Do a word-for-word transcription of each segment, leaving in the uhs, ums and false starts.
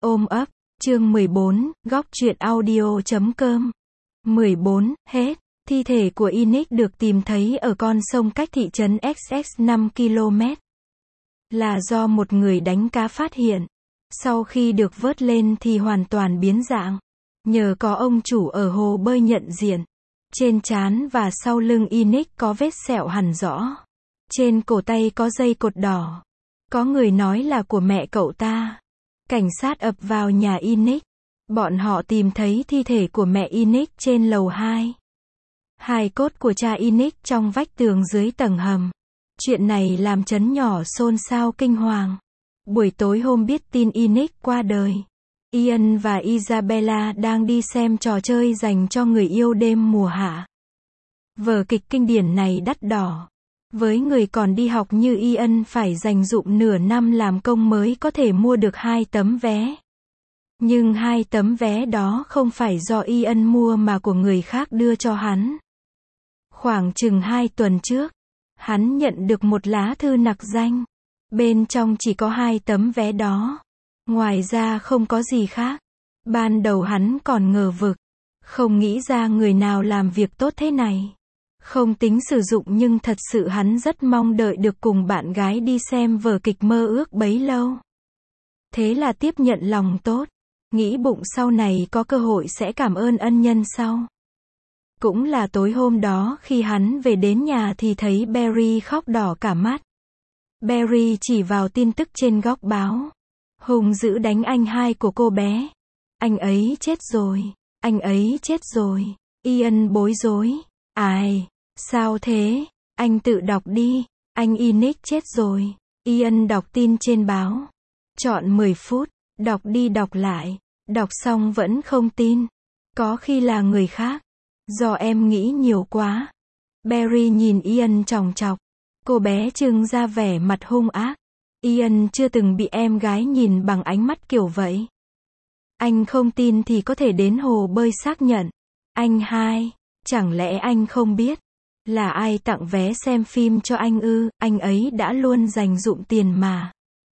Ôm ấp, chương mười bốn, góc truyện audio chấm com. mười bốn, hết. Thi thể của Inic được tìm thấy ở con sông cách thị trấn ích ích năm ki lô mét. Là do một người đánh cá phát hiện. Sau khi được vớt lên thì hoàn toàn biến dạng. Nhờ có ông chủ ở hồ bơi nhận diện. Trên trán và sau lưng Inic có vết sẹo hằn rõ. Trên cổ tay có dây cột đỏ. Có người nói là của mẹ cậu ta. Cảnh sát ập vào nhà Inic. Bọn họ tìm thấy thi thể của mẹ Inic trên lầu hai. Hài cốt của cha Inic trong vách tường dưới tầng hầm. Chuyện này làm trấn nhỏ xôn xao kinh hoàng. Buổi tối hôm biết tin Inic qua đời, Ian và Isabella đang đi xem trò chơi dành cho người yêu đêm mùa hạ. Vở kịch kinh điển này đắt đỏ. Với người còn đi học như Ian phải dành dụm nửa năm làm công mới có thể mua được hai tấm vé. Nhưng hai tấm vé đó không phải do Ian mua mà của người khác đưa cho hắn. Khoảng chừng hai tuần trước, hắn nhận được một lá thư nặc danh. Bên trong chỉ có hai tấm vé đó. Ngoài ra không có gì khác. Ban đầu hắn còn ngờ vực. Không nghĩ ra người nào làm việc tốt thế này. Không tính sử dụng nhưng thật sự hắn rất mong đợi được cùng bạn gái đi xem vở kịch mơ ước bấy lâu. Thế là tiếp nhận lòng tốt. Nghĩ bụng sau này có cơ hội sẽ cảm ơn ân nhân sau. Cũng là tối hôm đó khi hắn về đến nhà thì thấy Barry khóc đỏ cả mắt. Barry chỉ vào tin tức trên góc báo. Hùng dữ đánh anh hai của cô bé. Anh ấy chết rồi. Anh ấy chết rồi. Ian bối rối. Ai? Sao thế? Anh tự đọc đi. Anh Inic chết rồi. Ian đọc tin trên báo. Chọn mười phút. Đọc đi đọc lại. Đọc xong vẫn không tin. Có khi là người khác. Do em nghĩ nhiều quá. Barry nhìn Ian chòng chọc. Cô bé trưng ra vẻ mặt hung ác. Ian chưa từng bị em gái nhìn bằng ánh mắt kiểu vậy. Anh không tin thì có thể đến hồ bơi xác nhận. Anh hai, chẳng lẽ anh không biết là ai tặng vé xem phim cho anh ư? Anh ấy đã luôn dành dụm tiền mà.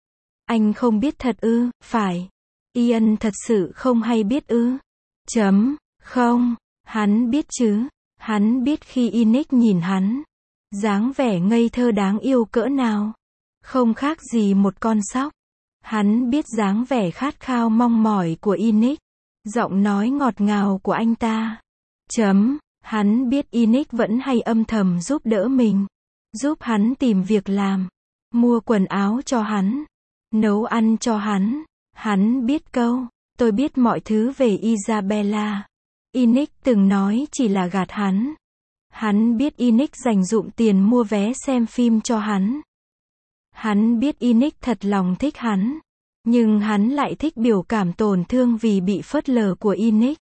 Anh không biết thật ư? Phải. Ian thật sự không hay biết ư? Chấm, không, hắn biết chứ. Hắn biết khi Inic nhìn hắn, dáng vẻ ngây thơ đáng yêu cỡ nào. Không khác gì một con sóc. Hắn biết dáng vẻ khát khao mong mỏi của Inic. Giọng nói ngọt ngào của anh ta. Chấm, hắn biết Inic vẫn hay âm thầm giúp đỡ mình. Giúp hắn tìm việc làm. Mua quần áo cho hắn. Nấu ăn cho hắn. Hắn biết câu, tôi biết mọi thứ về Isabella. Inic từng nói chỉ là gạt hắn. Hắn biết Inic dành dụm tiền mua vé xem phim cho hắn. Hắn biết Inic thật lòng thích hắn. Nhưng hắn lại thích biểu cảm tổn thương vì bị phớt lờ của Inic.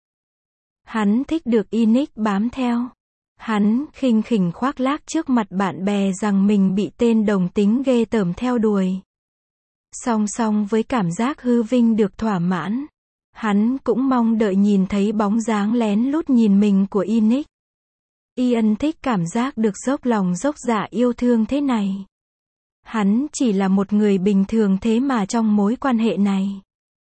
Hắn thích được Inic bám theo. Hắn khinh khỉnh khoác lác trước mặt bạn bè rằng mình bị tên đồng tính ghê tởm theo đuổi. Song song với cảm giác hư vinh được thỏa mãn, hắn cũng mong đợi nhìn thấy bóng dáng lén lút nhìn mình của Inic. Ian thích cảm giác được dốc lòng dốc dạ yêu thương thế này. Hắn chỉ là một người bình thường thế mà trong mối quan hệ này,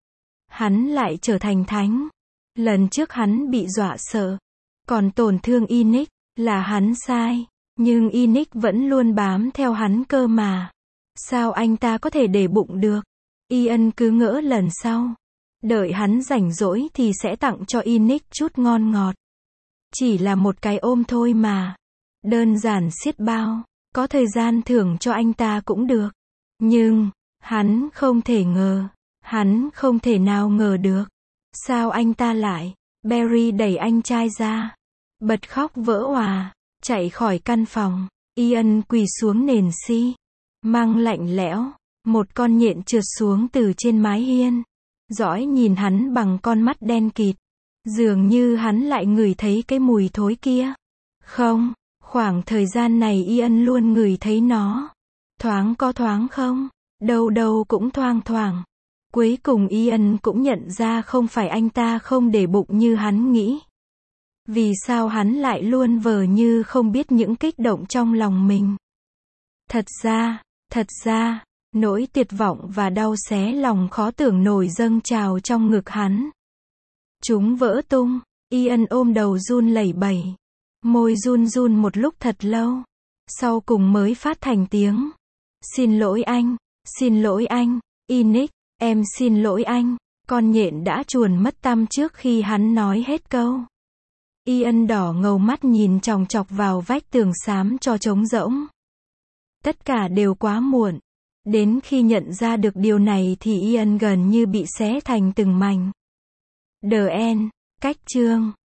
hắn lại trở thành thánh. Lần trước hắn bị dọa sợ, còn tổn thương Inic, là hắn sai. Nhưng Inic vẫn luôn bám theo hắn cơ mà. Sao anh ta có thể để bụng được? Ian cứ ngỡ lần sau, đợi hắn rảnh rỗi thì sẽ tặng cho Inic chút ngon ngọt. Chỉ là một cái ôm thôi mà. Đơn giản xiết bao. Có thời gian thưởng cho anh ta cũng được. Nhưng, hắn không thể ngờ. Hắn không thể nào ngờ được. Sao anh ta lại? Barry đẩy anh trai ra. Bật khóc vỡ òa. Chạy khỏi căn phòng. Ian quỳ xuống nền xi măng lạnh lẽo. Một con nhện trượt xuống từ trên mái hiên. Dõi nhìn hắn bằng con mắt đen kịt. Dường như hắn lại ngửi thấy cái mùi thối kia. Không, khoảng thời gian này Ian luôn ngửi thấy nó. Thoáng có thoáng không? Đâu đâu cũng thoang thoảng. Cuối cùng Ian cũng nhận ra không phải anh ta không để bụng như hắn nghĩ. Vì sao hắn lại luôn vờ như không biết những kích động trong lòng mình? Thật ra, thật ra, Nỗi tuyệt vọng và đau xé lòng khó tưởng nổi dâng trào trong ngực hắn. Chúng vỡ tung. Ian ôm đầu run lẩy bẩy. Môi run run một lúc thật lâu. Sau cùng mới phát thành tiếng. Xin lỗi anh. Xin lỗi anh. Inic, em xin lỗi anh. Con nhện đã chuồn mất tăm trước khi hắn nói hết câu. Ian đỏ ngầu mắt nhìn chòng chọc vào vách tường xám cho trống rỗng. Tất cả đều quá muộn. Đến khi nhận ra được điều này thì Ian gần như bị xé thành từng mảnh. The End. Cách chương